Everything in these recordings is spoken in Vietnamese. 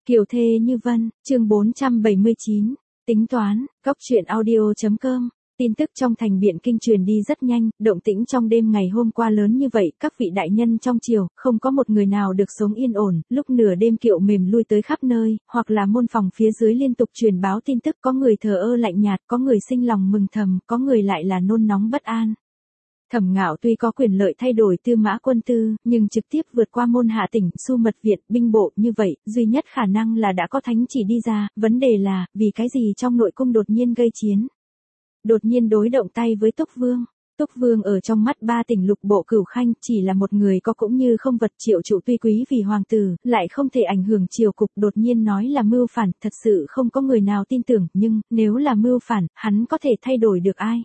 Kiều thê như vân, chương 479, tính toán, góc truyện audio.com. Tin tức trong thành Biện Kinh truyền đi rất nhanh, động tĩnh trong đêm ngày hôm qua lớn như vậy, các vị đại nhân trong triều, không có một người nào được sống yên ổn, lúc nửa đêm kiệu mềm lui tới khắp nơi, hoặc là môn phòng phía dưới liên tục truyền báo tin tức, có người thờ ơ lạnh nhạt, có người sinh lòng mừng thầm, có người lại là nôn nóng bất an. Thẩm Ngạo tuy có quyền lợi thay đổi Tư Mã Quân Tư, nhưng trực tiếp vượt qua môn hạ tỉnh, Xu Mật Viện, binh bộ, như vậy, duy nhất khả năng là đã có thánh chỉ đi ra, vấn đề là, vì cái gì trong nội cung đột nhiên gây chiến. Đột nhiên đối động tay với Túc Vương. Túc Vương ở trong mắt ba tỉnh lục bộ Cửu Khanh chỉ là một người có cũng như không vật, Triệu Trụ tuy quý vì hoàng tử, lại không thể ảnh hưởng triều cục, đột nhiên nói là mưu phản, thật sự không có người nào tin tưởng, nhưng, nếu là mưu phản, hắn có thể thay đổi được ai?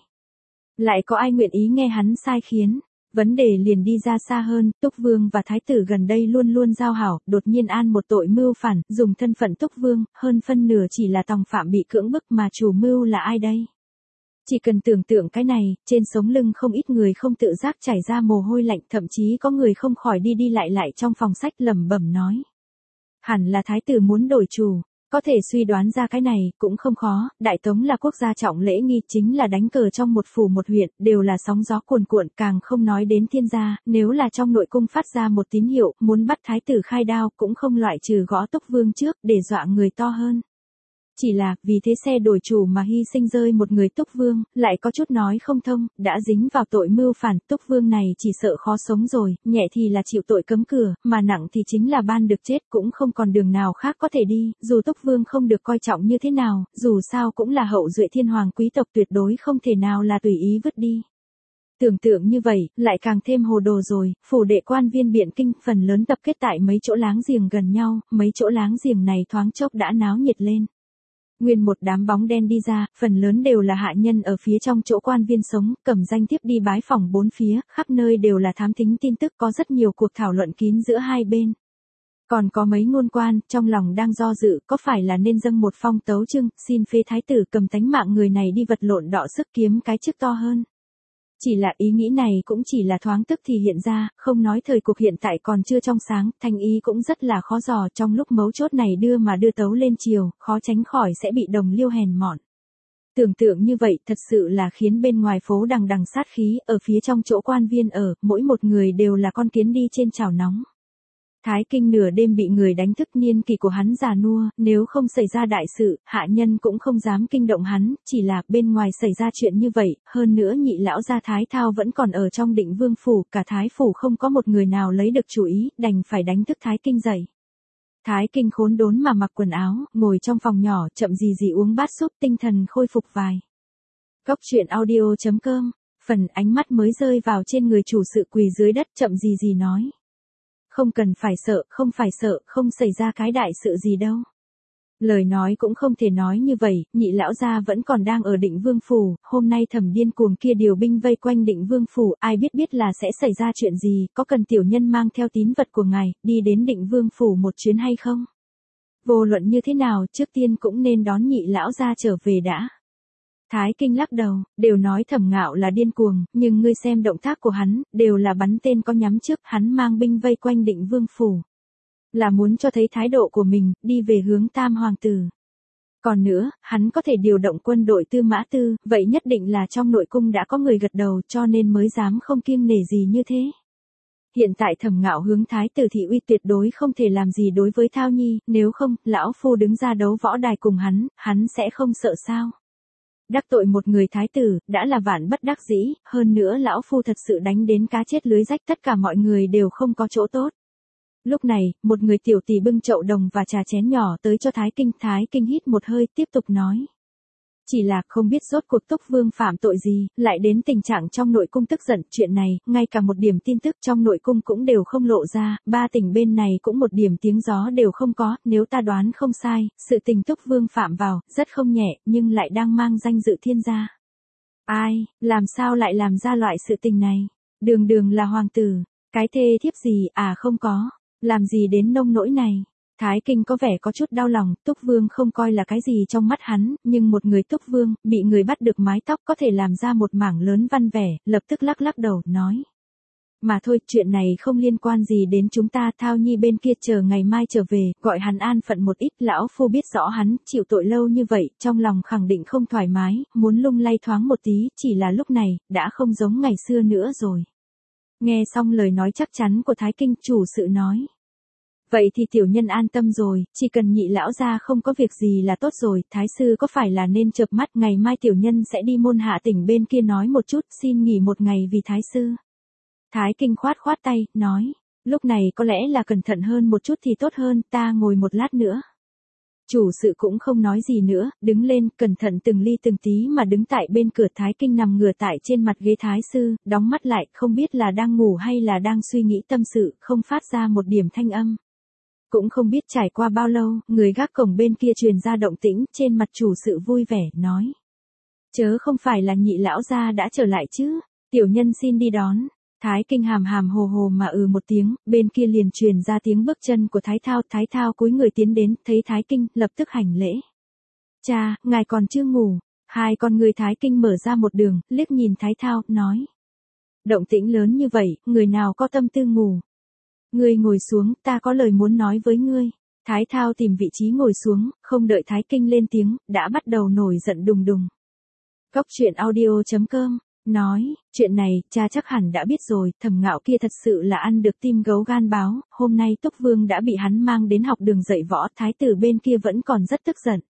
Lại có ai nguyện ý nghe hắn sai khiến? Vấn đề liền đi ra xa hơn, Túc Vương và Thái tử gần đây luôn luôn giao hảo, đột nhiên an một tội mưu phản, dùng thân phận Túc Vương, hơn phân nửa chỉ là tòng phạm bị cưỡng bức mà chủ mưu là ai đây? Chỉ cần tưởng tượng cái này, trên sống lưng không ít người không tự giác chảy ra mồ hôi lạnh, thậm chí có người không khỏi đi đi lại trong phòng sách lẩm bẩm nói. Hẳn là Thái tử muốn đổi chủ. Có thể suy đoán ra cái này, cũng không khó, Đại Tống là quốc gia trọng lễ nghi, chính là đánh cờ trong một phủ một huyện, đều là sóng gió cuồn cuộn, càng không nói đến thiên gia, nếu là trong nội cung phát ra một tín hiệu, muốn bắt Thái tử khai đao, cũng không loại trừ gõ Túc Vương trước, để dọa người to hơn. Chỉ là, vì thế xe đổi chủ mà hy sinh rơi một người Túc Vương, lại có chút nói không thông, đã dính vào tội mưu phản, Túc Vương này chỉ sợ khó sống rồi, nhẹ thì là chịu tội cấm cửa, mà nặng thì chính là ban được chết, cũng không còn đường nào khác có thể đi, dù Túc Vương không được coi trọng như thế nào, dù sao cũng là hậu duệ thiên hoàng quý tộc, tuyệt đối không thể nào là tùy ý vứt đi. Tưởng tượng như vậy, lại càng thêm hồ đồ rồi, phủ đệ quan viên Biện Kinh phần lớn tập kết tại mấy chỗ láng giềng gần nhau, mấy chỗ láng giềng này thoáng chốc đã náo nhiệt lên. Nguyên một đám bóng đen đi ra, phần lớn đều là hạ nhân ở phía trong chỗ quan viên sống, cầm danh thiếp đi bái phỏng bốn phía, khắp nơi đều là thám thính tin tức, có rất nhiều cuộc thảo luận kín giữa hai bên. Còn có mấy ngôn quan, trong lòng đang do dự, có phải là nên dâng một phong tấu chương, xin phế thái tử cầm tánh mạng người này đi vật lộn đọ sức kiếm cái chức to hơn. Chỉ là ý nghĩ này cũng chỉ là thoáng tức thì hiện ra, không nói thời cuộc hiện tại còn chưa trong sáng, thành ý cũng rất là khó dò, trong lúc mấu chốt này đưa tấu lên triều, khó tránh khỏi sẽ bị đồng liêu hèn mọn. Tưởng tượng như vậy thật sự là khiến bên ngoài phố đằng đằng sát khí, ở phía trong chỗ quan viên ở, mỗi một người đều là con kiến đi trên chảo nóng. Thái Kinh nửa đêm bị người đánh thức, niên kỷ của hắn già nua, nếu không xảy ra đại sự, hạ nhân cũng không dám kinh động hắn, chỉ là bên ngoài xảy ra chuyện như vậy, hơn nữa nhị lão gia Thái Thao vẫn còn ở trong Định Vương phủ, cả Thái phủ không có một người nào lấy được chủ ý, đành phải đánh thức Thái Kinh dậy. Thái Kinh khốn đốn mà mặc quần áo, ngồi trong phòng nhỏ, chậm gì uống bát súp, tinh thần khôi phục vài. Góc truyện audio.com, phần ánh mắt mới rơi vào trên người chủ sự quỳ dưới đất, chậm gì nói. Không cần phải sợ, không xảy ra cái đại sự gì đâu. Lời nói cũng không thể nói như vậy, nhị lão gia vẫn còn đang ở Định Vương phủ, hôm nay Thẩm điên cuồng kia điều binh vây quanh Định Vương phủ, ai biết là sẽ xảy ra chuyện gì, có cần tiểu nhân mang theo tín vật của ngài, đi đến Định Vương phủ một chuyến hay không? Vô luận như thế nào, trước tiên cũng nên đón nhị lão gia trở về đã. Thái Kinh lắc đầu, đều nói Thẩm Ngạo là điên cuồng, nhưng ngươi xem động tác của hắn, đều là bắn tên có nhắm trước, hắn mang binh vây quanh Định Vương phủ. Là muốn cho thấy thái độ của mình, đi về hướng Tam Hoàng tử. Còn nữa, hắn có thể điều động quân đội Tư Mã Tư, vậy nhất định là trong nội cung đã có người gật đầu, cho nên mới dám không kiêng nể gì như thế. Hiện tại Thẩm Ngạo hướng Thái tử thị uy, tuyệt đối không thể làm gì đối với Thao Nhi, nếu không, lão phu đứng ra đấu võ đài cùng hắn sẽ không sợ sao? Đắc tội một người thái tử, đã là vạn bất đắc dĩ, hơn nữa lão phu thật sự đánh đến cá chết lưới rách, tất cả mọi người đều không có chỗ tốt. Lúc này, một người tiểu tỷ bưng chậu đồng và trà chén nhỏ tới cho Thái Kinh hít một hơi, tiếp tục nói. Chỉ là không biết rốt cuộc Túc Vương phạm tội gì, lại đến tình trạng trong nội cung tức giận, chuyện này, ngay cả một điểm tin tức trong nội cung cũng đều không lộ ra, ba tỉnh bên này cũng một điểm tiếng gió đều không có, nếu ta đoán không sai, sự tình Túc Vương phạm vào, rất không nhẹ, nhưng lại đang mang danh dự thiên gia. Ai, làm sao lại làm ra loại sự tình này? Đường là hoàng tử, cái thê thiếp gì, không có, làm gì đến nông nỗi này? Thái Kinh có vẻ có chút đau lòng, Túc Vương không coi là cái gì trong mắt hắn, nhưng một người Túc Vương, bị người bắt được mái tóc có thể làm ra một mảng lớn văn vẻ, lập tức lắc đầu, nói. Mà thôi, chuyện này không liên quan gì đến chúng ta, Thao Nhi bên kia chờ ngày mai trở về, gọi hắn an phận một ít, lão phu biết rõ hắn, chịu tội lâu như vậy, trong lòng khẳng định không thoải mái, muốn lung lay thoáng một tí, chỉ là lúc này, đã không giống ngày xưa nữa rồi. Nghe xong lời nói chắc chắn của Thái Kinh, chủ sự nói. Vậy thì tiểu nhân an tâm rồi, chỉ cần Nhị lão gia không có việc gì là tốt rồi, Thái sư có phải là nên chợp mắt, ngày mai tiểu nhân sẽ đi Môn Hạ tỉnh bên kia nói một chút, xin nghỉ một ngày vì Thái sư. Thái Kinh khoát khoát tay, nói, lúc này có lẽ là cẩn thận hơn một chút thì tốt hơn, ta ngồi một lát nữa. Chủ sự cũng không nói gì nữa, đứng lên, cẩn thận từng ly từng tí mà đứng tại bên cửa. Thái Kinh nằm ngửa tại trên mặt ghế Thái sư, đóng mắt lại, không biết là đang ngủ hay là đang suy nghĩ tâm sự, không phát ra một điểm thanh âm. Cũng không biết trải qua bao lâu, người gác cổng bên kia truyền ra động tĩnh, trên mặt chủ sự vui vẻ, nói. Chớ không phải là Nhị lão gia đã trở lại chứ, tiểu nhân xin đi đón. Thái Kinh hàm hàm hồ hồ mà một tiếng, bên kia liền truyền ra tiếng bước chân của Thái Thao cúi người tiến đến, thấy Thái Kinh, lập tức hành lễ. Cha, ngài còn chưa ngủ. Hai con người Thái Kinh mở ra một đường, liếc nhìn Thái Thao, nói. Động tĩnh lớn như vậy, người nào có tâm tư ngủ. Ngươi ngồi xuống, ta có lời muốn nói với ngươi. Thái Thao tìm vị trí ngồi xuống, không đợi Thái Kinh lên tiếng, đã bắt đầu nổi giận đùng đùng. Cốc truyện audio.com nói, chuyện này, cha chắc hẳn đã biết rồi, Thẩm Ngạo kia thật sự là ăn được tim gấu gan báo, hôm nay Túc Vương đã bị hắn mang đến học đường dạy võ, thái tử bên kia vẫn còn rất tức giận.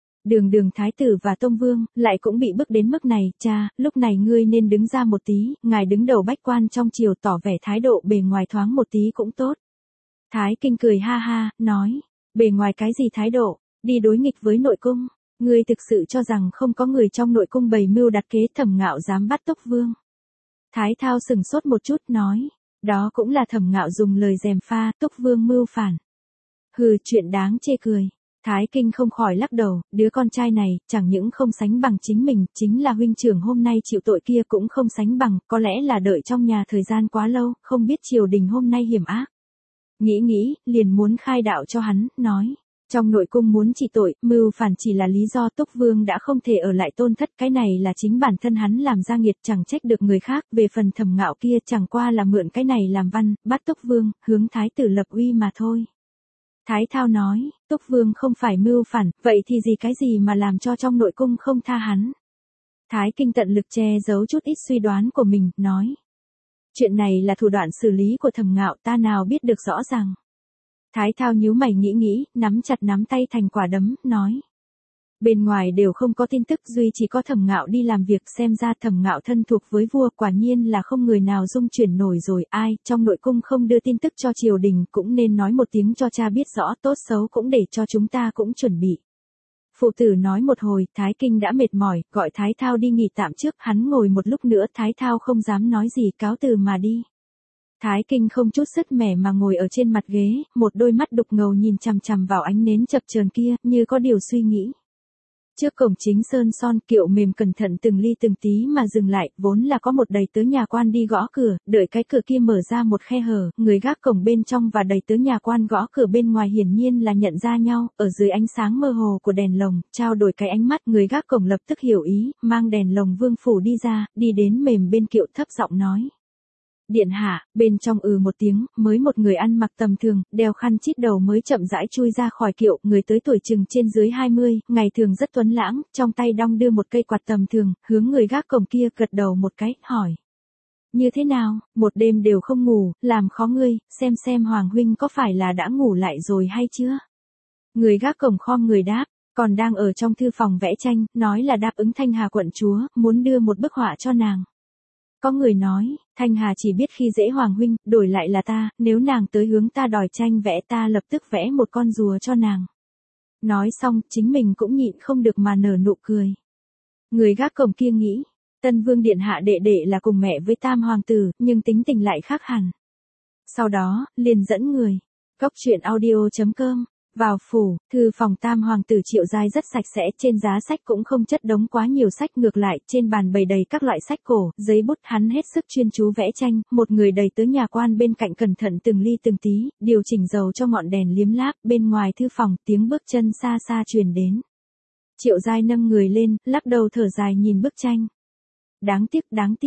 Đường thái tử và Tông Vương, lại cũng bị bức đến mức này, cha, lúc này ngươi nên đứng ra một tí, ngài đứng đầu bách quan trong triều tỏ vẻ thái độ bề ngoài thoáng một tí cũng tốt. Thái Kinh cười ha ha, nói, bề ngoài cái gì thái độ, đi đối nghịch với nội cung. Ngươi thực sự cho rằng không có người trong nội cung bày mưu đặt kế, Thẩm Ngạo dám bắt Túc Vương. Thái Thao sừng sốt một chút, nói, đó cũng là Thẩm Ngạo dùng lời gièm pha, Túc Vương mưu phản. Hừ, chuyện đáng chê cười. Thái Kinh không khỏi lắc đầu, đứa con trai này, chẳng những không sánh bằng chính mình, chính là huynh trưởng hôm nay chịu tội kia cũng không sánh bằng, có lẽ là đợi trong nhà thời gian quá lâu, không biết triều đình hôm nay hiểm ác. Nghĩ, liền muốn khai đạo cho hắn, nói. Trong nội cung muốn trị tội, mưu phản chỉ là lý do, Túc Vương đã không thể ở lại tôn thất, cái này là chính bản thân hắn làm ra nghiệt, chẳng trách được người khác, về phần Thẩm Ngạo kia chẳng qua là mượn cái này làm văn, bắt Túc Vương, hướng thái tử lập uy mà thôi. Thái Thao nói, Túc Vương không phải mưu phản, vậy thì cái gì mà làm cho trong nội cung không tha hắn. Thái Kinh tận lực che giấu chút ít suy đoán của mình, nói. Chuyện này là thủ đoạn xử lý của Thẩm Ngạo, ta nào biết được rõ ràng. Thái Thao nhíu mày nghĩ, nắm chặt nắm tay thành quả đấm, nói. Bên ngoài đều không có tin tức, duy chỉ có Thẩm Ngạo đi làm việc, xem ra Thẩm Ngạo thân thuộc với vua, quả nhiên là không người nào dung chuyển nổi rồi, ai, trong nội cung không đưa tin tức cho triều đình, cũng nên nói một tiếng cho cha biết rõ, tốt xấu cũng để cho chúng ta cũng chuẩn bị. Phụ tử nói một hồi, Thái Kinh đã mệt mỏi, gọi Thái Thao đi nghỉ tạm trước, hắn ngồi một lúc nữa, Thái Thao không dám nói gì, cáo từ mà đi. Thái Kinh không chút sứt mẻ mà ngồi ở trên mặt ghế, một đôi mắt đục ngầu nhìn chằm chằm vào ánh nến chập chờn kia, như có điều suy nghĩ. Trước cổng chính sơn son, kiệu mềm cẩn thận từng ly từng tí mà dừng lại, vốn là có một đầy tớ nhà quan đi gõ cửa, đợi cái cửa kia mở ra một khe hở, người gác cổng bên trong và đầy tớ nhà quan gõ cửa bên ngoài hiển nhiên là nhận ra nhau, ở dưới ánh sáng mơ hồ của đèn lồng, trao đổi cái ánh mắt, người gác cổng lập tức hiểu ý, mang đèn lồng vương phủ đi ra, đi đến mềm bên kiệu thấp giọng nói. Điện hạ, bên trong một tiếng, mới một người ăn mặc tầm thường, đeo khăn chít đầu mới chậm rãi chui ra khỏi kiệu, người tới tuổi chừng trên dưới 20, ngày thường rất tuấn lãng, trong tay đong đưa một cây quạt tầm thường, hướng người gác cổng kia gật đầu một cái, hỏi. Như thế nào, một đêm đều không ngủ, làm khó ngươi, xem Hoàng huynh có phải là đã ngủ lại rồi hay chưa? Người gác cổng khom người đáp, còn đang ở trong thư phòng vẽ tranh, nói là đáp ứng Thanh Hà quận chúa, muốn đưa một bức họa cho nàng. Có người nói, Thanh Hà chỉ biết khi dễ Hoàng huynh, đổi lại là ta, nếu nàng tới hướng ta đòi tranh vẽ ta lập tức vẽ một con rùa cho nàng. Nói xong, chính mình cũng nhịn không được mà nở nụ cười. Người gác cổng kia nghĩ, Tân Vương điện hạ đệ đệ là cùng mẹ với Tam hoàng tử, nhưng tính tình lại khác hẳn. Sau đó, liền dẫn người, Cốc truyện audio.com, vào phủ, thư phòng Tam hoàng tử Triệu Giai rất sạch sẽ, trên giá sách cũng không chất đống quá nhiều sách, ngược lại, trên bàn bày đầy các loại sách cổ, giấy bút, hắn hết sức chuyên chú vẽ tranh, một người đầy tớ nhà quan bên cạnh cẩn thận từng ly từng tí, điều chỉnh dầu cho ngọn đèn liếm láp, bên ngoài thư phòng, tiếng bước chân xa xa truyền đến. Triệu Giai nâng người lên, lắc đầu thở dài nhìn bức tranh. Đáng tiếc,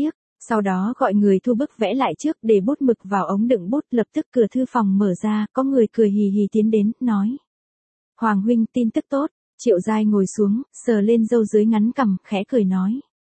Sau đó gọi người thu bức vẽ lại trước, để bút mực vào ống đựng bút, lập tức cửa thư phòng mở ra, có người cười hì hì tiến đến, nói. Hoàng huynh, tin tức tốt. Triệu Giai ngồi xuống, sờ lên râu dưới ngắn cằm, khẽ cười nói.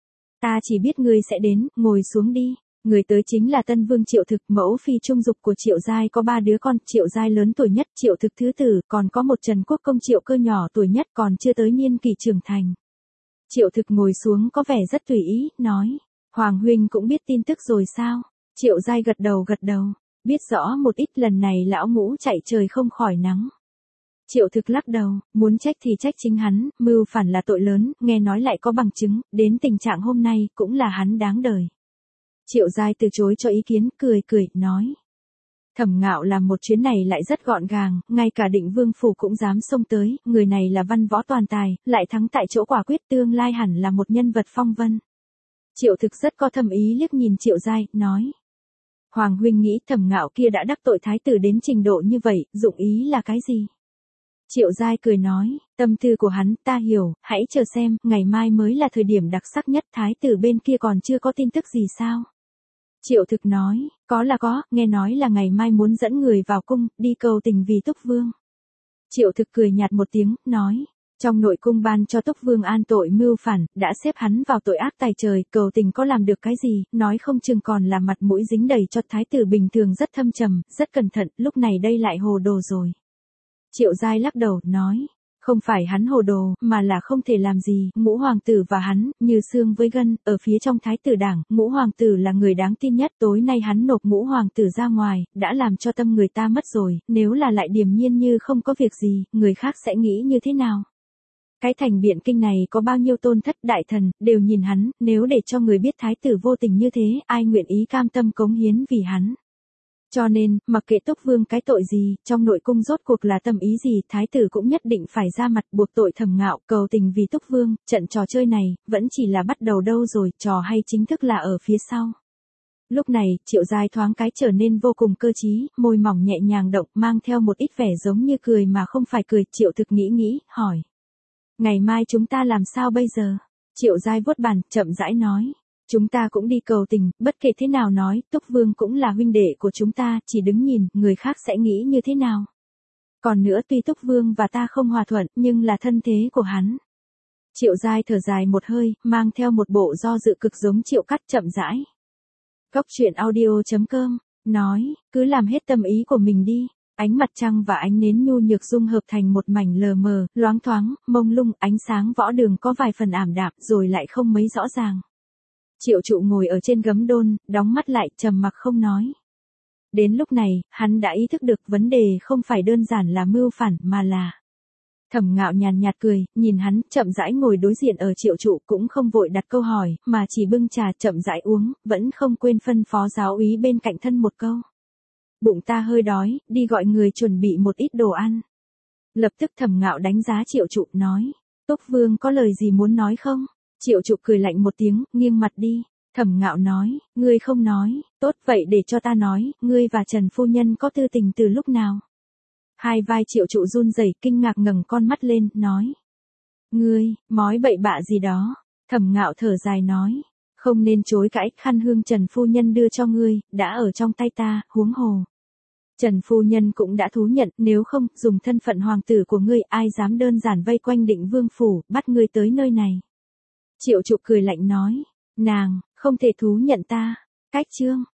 Ta chỉ biết ngươi sẽ đến, ngồi xuống đi. Người tới chính là Tân Vương Triệu Thực, mẫu phi trung dục của Triệu Giai, có 3 đứa con, Triệu Giai lớn tuổi nhất, Triệu Thực thứ tử, còn có một Trần Quốc công Triệu Cơ nhỏ tuổi nhất, còn chưa tới niên kỳ trưởng thành. Triệu Thực ngồi xuống có vẻ rất tùy ý, nói. Hoàng huynh cũng biết tin tức rồi sao? Triệu Giai gật đầu, biết rõ một ít, lần này lão ngũ chạy trời không khỏi nắng. Triệu Thực lắc đầu, muốn trách thì trách chính hắn, mưu phản là tội lớn, nghe nói lại có bằng chứng, đến tình trạng hôm nay, cũng là hắn đáng đời. Triệu Giai từ chối cho ý kiến, cười, nói. Thẩm Ngạo làm một chuyến này lại rất gọn gàng, ngay cả Định Vương phủ cũng dám xông tới, người này là văn võ toàn tài, lại thắng tại chỗ, quả quyết tương lai hẳn là một nhân vật phong vân. Triệu Thực rất có thâm ý liếc nhìn Triệu Giai, nói. Hoàng huynh nghĩ Thẩm Ngạo kia đã đắc tội thái tử đến trình độ như vậy, dụng ý là cái gì? Triệu Giai cười nói, tâm tư của hắn ta hiểu, hãy chờ xem, ngày mai mới là thời điểm đặc sắc nhất, thái tử bên kia còn chưa có tin tức gì sao? Triệu Thực nói, có, nghe nói là ngày mai muốn dẫn người vào cung, đi cầu tình vì Túc Vương. Triệu Thực cười nhạt một tiếng, nói, trong nội cung ban cho Túc Vương an tội mưu phản, đã xếp hắn vào tội ác tày trời, cầu tình có làm được cái gì, nói không chừng còn là mặt mũi dính đầy cho thái tử bình thường rất thâm trầm, rất cẩn thận, lúc này đây lại hồ đồ rồi. Triệu Giai lắc đầu, nói, không phải hắn hồ đồ, mà là không thể làm gì, Ngũ hoàng tử và hắn, như xương với gân, ở phía trong thái tử đảng, Ngũ hoàng tử là người đáng tin nhất, tối nay hắn nộp Ngũ hoàng tử ra ngoài, đã làm cho tâm người ta mất rồi, nếu là lại điềm nhiên như không có việc gì, người khác sẽ nghĩ như thế nào? Cái thành Biện Kinh này có bao nhiêu tôn thất đại thần, đều nhìn hắn, nếu để cho người biết thái tử vô tình như thế, ai nguyện ý cam tâm cống hiến vì hắn? Cho nên, mặc kệ Túc Vương cái tội gì, trong nội cung rốt cuộc là tâm ý gì, thái tử cũng nhất định phải ra mặt buộc tội Thẩm Ngạo, cầu tình vì Túc Vương, trận trò chơi này, vẫn chỉ là bắt đầu đâu rồi, trò hay chính thức là ở phía sau. Lúc này, Triệu Giai thoáng cái trở nên vô cùng cơ trí, môi mỏng nhẹ nhàng động, mang theo một ít vẻ giống như cười mà không phải cười, Triệu Thực nghĩ, hỏi. Ngày mai chúng ta làm sao bây giờ? Triệu Giai vuốt bàn, chậm rãi nói. Chúng ta cũng đi cầu tình, bất kể thế nào nói, Túc Vương cũng là huynh đệ của chúng ta, chỉ đứng nhìn, người khác sẽ nghĩ như thế nào. Còn nữa, tuy Túc Vương và ta không hòa thuận, nhưng là thân thế của hắn. Triệu Giai thở dài một hơi, mang theo một bộ do dự cực giống Triệu Cắt, chậm rãi. Góc truyện audio.com, nói, cứ làm hết tâm ý của mình đi. Ánh mặt trăng và ánh nến nhu nhược dung hợp thành một mảnh lờ mờ, loáng thoáng, mông lung, ánh sáng võ đường có vài phần ảm đạm, rồi lại không mấy rõ ràng. Triệu Trụ ngồi ở trên gấm đôn, đóng mắt lại, trầm mặc không nói. Đến lúc này, hắn đã ý thức được vấn đề không phải đơn giản là mưu phản, mà là. Thẩm Ngạo nhàn nhạt cười, nhìn hắn, chậm rãi ngồi đối diện ở Triệu Trụ, cũng không vội đặt câu hỏi, mà chỉ bưng trà chậm rãi uống, vẫn không quên phân phó giáo úy bên cạnh thân một câu. Bụng ta hơi đói, đi gọi người chuẩn bị một ít đồ ăn. Lập tức Thẩm Ngạo đánh giá Triệu Trụ, nói. Túc Vương có lời gì muốn nói không? Triệu Trụ cười lạnh một tiếng, nghiêng mặt đi. Thẩm Ngạo nói, ngươi không nói, tốt vậy để cho ta nói, ngươi và Trần phu nhân có tư tình từ lúc nào? Hai vai Triệu Trụ run rẩy, kinh ngạc ngẩng con mắt lên, nói. Ngươi, mói bậy bạ gì đó? Thẩm Ngạo thở dài nói, không nên chối cãi, khăn hương Trần phu nhân đưa cho ngươi, đã ở trong tay ta, huống hồ. Trần phu nhân cũng đã thú nhận, nếu không, dùng thân phận hoàng tử của ngươi, ai dám đơn giản vây quanh Định Vương phủ, bắt ngươi tới nơi này. Triệu Trụ cười lạnh nói, nàng, không thể thú nhận ta. Cách chương.